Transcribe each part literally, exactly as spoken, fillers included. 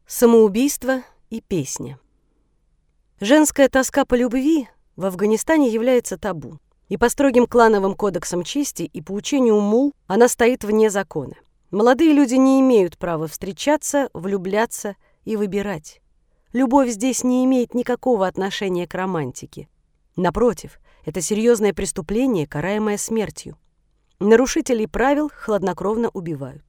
Самоубийство и песня. Женская тоска по любви в Афганистане является табу. И по строгим клановым кодексам чести и по учению мулл она стоит вне закона. Молодые люди не имеют права встречаться, влюбляться и выбирать. Любовь здесь не имеет никакого отношения к романтике. Напротив, это серьезное преступление, караемое смертью. Нарушителей правил хладнокровно убивают.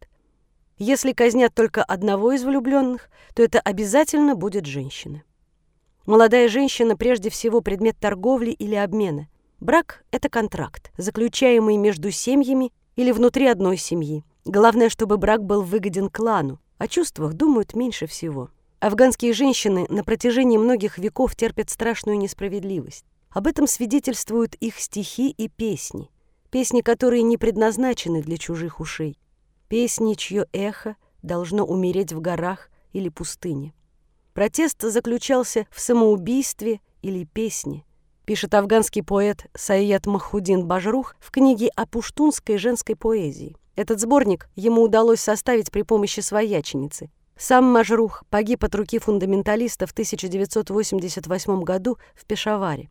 Если казнят только одного из влюбленных, то это обязательно будет женщина. Молодая женщина прежде всего предмет торговли или обмена. Брак – это контракт, заключаемый между семьями или внутри одной семьи. Главное, чтобы брак был выгоден клану, о чувствах думают меньше всего. Афганские женщины на протяжении многих веков терпят страшную несправедливость. Об этом свидетельствуют их стихи и песни. Песни, которые не предназначены для чужих ушей. Песни, чье эхо должно умереть в горах или пустыне. Протест заключался в самоубийстве или песне, пишет афганский поэт Саид Махуддин Бажрух в книге о пуштунской женской поэзии. Этот сборник ему удалось составить при помощи свояченицы. Сам Мажрух погиб от руки фундаменталистов в тысяча девятьсот восемьдесят восьмом году в Пешаваре.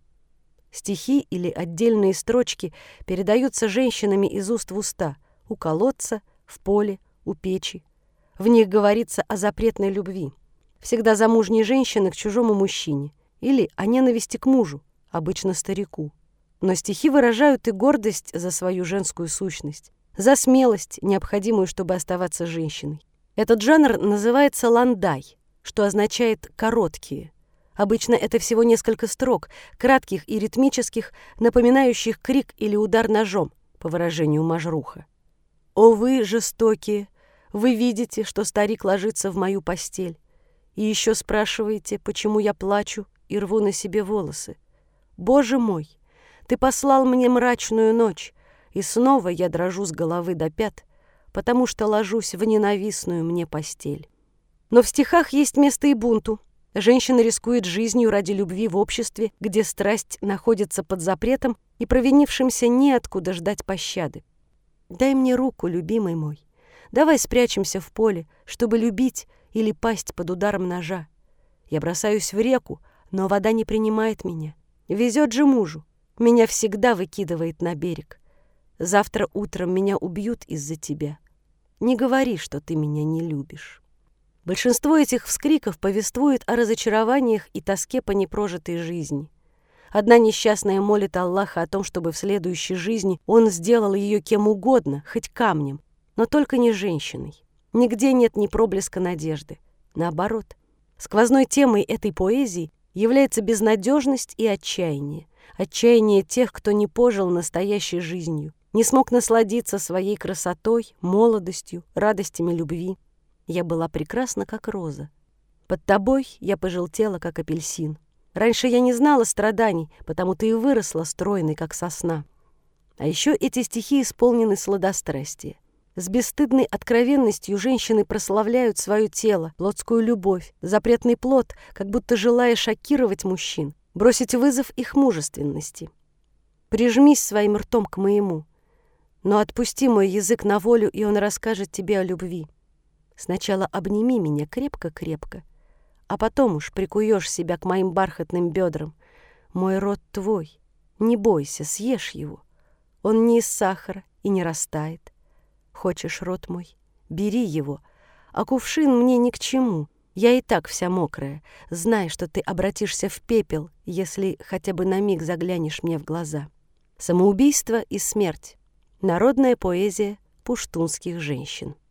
Стихи или отдельные строчки передаются женщинами из уст в уста, у колодца, в поле, у печи. В них говорится о запретной любви. Всегда замужней женщины к чужому мужчине или о ненависти к мужу, обычно старику. Но стихи выражают и гордость за свою женскую сущность, за смелость, необходимую, чтобы оставаться женщиной. Этот жанр называется ландай, что означает «короткие». Обычно это всего несколько строк, кратких и ритмических, напоминающих крик или удар ножом, по выражению Мажруха. «О вы, жестокие, вы видите, что старик ложится в мою постель, и еще спрашиваете, почему я плачу и рву на себе волосы. Боже мой, ты послал мне мрачную ночь, и снова я дрожу с головы до пят, потому что ложусь в ненавистную мне постель». Но в стихах есть место и бунту. Женщина рискует жизнью ради любви в обществе, где страсть находится под запретом, и провинившимся неоткуда ждать пощады. «Дай мне руку, любимый мой. Давай спрячемся в поле, чтобы любить или пасть под ударом ножа. Я бросаюсь в реку, но вода не принимает меня. Везет же мужу. Меня всегда выкидывает на берег. Завтра утром меня убьют из-за тебя. Не говори, что ты меня не любишь». Большинство этих вскриков повествует о разочарованиях и тоске по непрожитой жизни. Одна несчастная молит Аллаха о том, чтобы в следующей жизни он сделал ее кем угодно, хоть камнем, но только не женщиной. Нигде нет ни проблеска надежды. Наоборот, сквозной темой этой поэзии является безнадежность и отчаяние. Отчаяние тех, кто не пожил настоящей жизнью, не смог насладиться своей красотой, молодостью, радостями любви. Я была прекрасна, как роза. Под тобой я пожелтела, как апельсин. Раньше я не знала страданий, потому ты и выросла стройной, как сосна. А еще эти стихи исполнены сладострастия. С бесстыдной откровенностью женщины прославляют свое тело, плотскую любовь, запретный плод, как будто желая шокировать мужчин, бросить вызов их мужественности. Прижмись своим ртом к моему, но отпусти мой язык на волю, и он расскажет тебе о любви. Сначала обними меня крепко-крепко, а потом уж прикуешь себя к моим бархатным бедрам. Мой рот твой, не бойся, съешь его. Он не из сахара и не растает. Хочешь рот мой? Бери его, а кувшин мне ни к чему. Я и так вся мокрая. Знай, что ты обратишься в пепел, если хотя бы на миг заглянешь мне в глаза. Самоубийство и смерть. Народная поэзия пуштунских женщин.